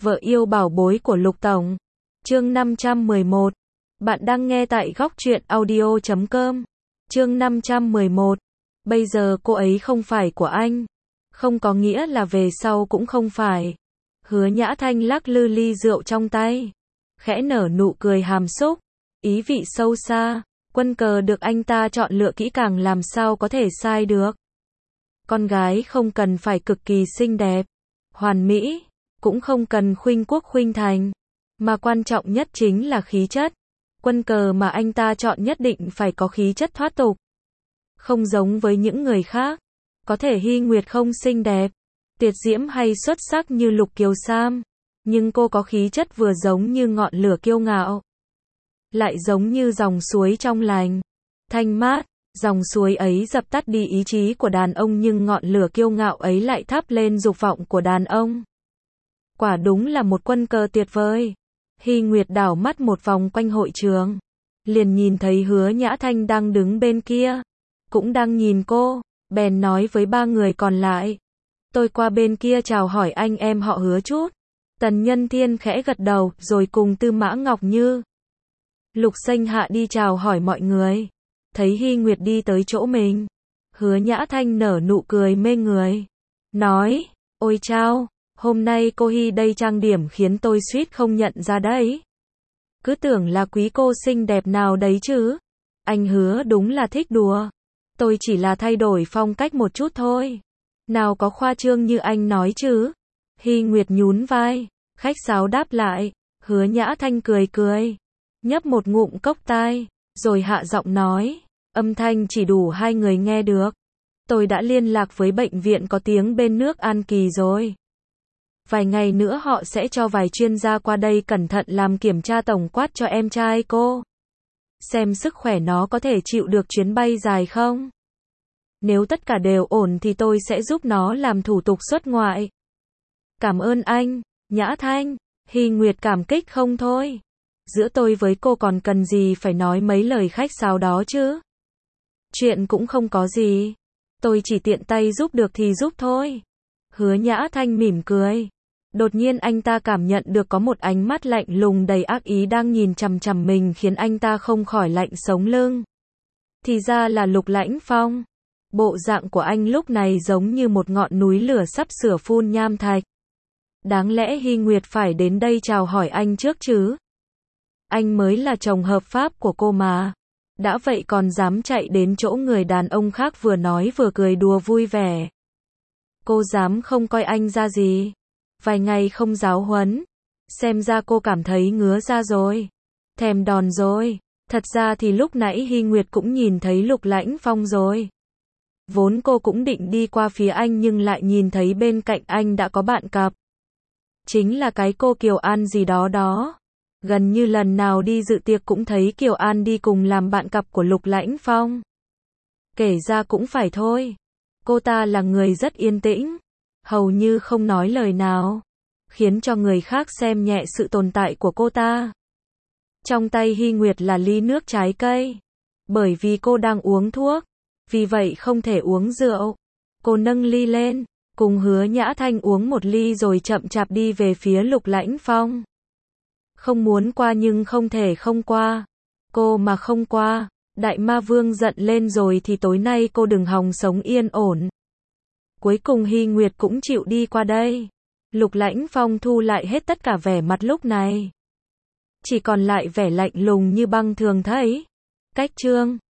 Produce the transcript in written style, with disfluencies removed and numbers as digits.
Vợ yêu bảo bối của Lục Tổng. Chương 511. Bạn đang nghe tại góc truyện audio.com. Chương 511. Bây giờ cô ấy không phải của anh. Không có nghĩa là về sau cũng không phải. Hứa Nhã Thanh lắc lư ly rượu trong tay. Khẽ nở nụ cười hàm xúc. Ý vị sâu xa. Quân cờ được anh ta chọn lựa kỹ càng làm sao có thể sai được. Con gái không cần phải cực kỳ xinh đẹp, hoàn mỹ, cũng không cần khuynh quốc khuynh thành, mà quan trọng nhất chính là khí chất. Quân cờ mà anh ta chọn nhất định phải có khí chất thoát tục. Không giống với những người khác. Có thể Hy Nguyệt không xinh đẹp, tuyệt diễm hay xuất sắc như Lục Kiều Sam, nhưng cô có khí chất vừa giống như ngọn lửa kiêu ngạo, lại giống như dòng suối trong lành, thanh mát. Dòng suối ấy dập tắt đi ý chí của đàn ông nhưng ngọn lửa kiêu ngạo ấy lại thắp lên dục vọng của đàn ông. Quả đúng là một quân cờ tuyệt vời. Hy Nguyệt đảo mắt một vòng quanh hội trường, liền nhìn thấy Hứa Nhã Thanh đang đứng bên kia, cũng đang nhìn cô, bèn nói với ba người còn lại. Tôi qua bên kia chào hỏi anh em họ Hứa chút. Tần Nhân Thiên khẽ gật đầu, rồi cùng Tư Mã Ngọc Như, Lục Xanh Hạ đi chào hỏi mọi người. Thấy Hy Nguyệt đi tới chỗ mình, Hứa Nhã Thanh nở nụ cười mê người, nói, ôi chao, hôm nay cô Hy đây trang điểm khiến tôi suýt không nhận ra đấy. Cứ tưởng là quý cô xinh đẹp nào đấy chứ. Anh Hứa đúng là thích đùa. Tôi chỉ là thay đổi phong cách một chút thôi. Nào có khoa trương như anh nói chứ. Hy Nguyệt nhún vai, khách sáo đáp lại. Hứa Nhã Thanh cười cười, nhấp một ngụm cốc tai, rồi hạ giọng nói, âm thanh chỉ đủ hai người nghe được. Tôi đã liên lạc với bệnh viện có tiếng bên nước An Kỳ rồi. Vài ngày nữa họ sẽ cho vài chuyên gia qua đây cẩn thận làm kiểm tra tổng quát cho em trai cô. Xem sức khỏe nó có thể chịu được chuyến bay dài không. Nếu tất cả đều ổn thì tôi sẽ giúp nó làm thủ tục xuất ngoại. Cảm ơn anh, Nhã Thanh. Hy Nguyệt cảm kích không thôi. Giữa tôi với cô còn cần gì phải nói mấy lời khách sáo đó chứ. Chuyện cũng không có gì. Tôi chỉ tiện tay giúp được thì giúp thôi. Hứa Nhã Thanh mỉm cười. Đột nhiên anh ta cảm nhận được có một ánh mắt lạnh lùng đầy ác ý đang nhìn chằm chằm mình khiến anh ta không khỏi lạnh sống lưng. Thì ra là Lục Lãnh Phong. Bộ dạng của anh lúc này giống như một ngọn núi lửa sắp sửa phun nham thạch. Đáng lẽ Hy Nguyệt phải đến đây chào hỏi anh trước chứ. Anh mới là chồng hợp pháp của cô mà. Đã vậy còn dám chạy đến chỗ người đàn ông khác vừa nói vừa cười đùa vui vẻ. Cô dám không coi anh ra gì. Vài ngày không giáo huấn. Xem ra cô cảm thấy ngứa ra rồi. Thèm đòn rồi. Thật ra thì lúc nãy Hy Nguyệt cũng nhìn thấy Lục Lãnh Phong rồi. Vốn cô cũng định đi qua phía anh nhưng lại nhìn thấy bên cạnh anh đã có bạn cặp. Chính là cái cô Kiều An gì đó đó. Gần như lần nào đi dự tiệc cũng thấy Kiều An đi cùng làm bạn cặp của Lục Lãnh Phong. Kể ra cũng phải thôi. Cô ta là người rất yên tĩnh, hầu như không nói lời nào, khiến cho người khác xem nhẹ sự tồn tại của cô ta. Trong tay Hy Nguyệt là ly nước trái cây. Bởi vì cô đang uống thuốc, vì vậy không thể uống rượu. Cô nâng ly lên, cùng Hứa Nhã Thanh uống một ly rồi chậm chạp đi về phía Lục Lãnh Phong. Không muốn qua nhưng không thể không qua. Cô mà không qua, Đại Ma Vương giận lên rồi thì tối nay cô đừng hòng sống yên ổn. Cuối cùng Hy Nguyệt cũng chịu đi qua đây. Lục Lãnh Phong thu lại hết tất cả vẻ mặt lúc này. Chỉ còn lại vẻ lạnh lùng như băng thường thấy. Cách chương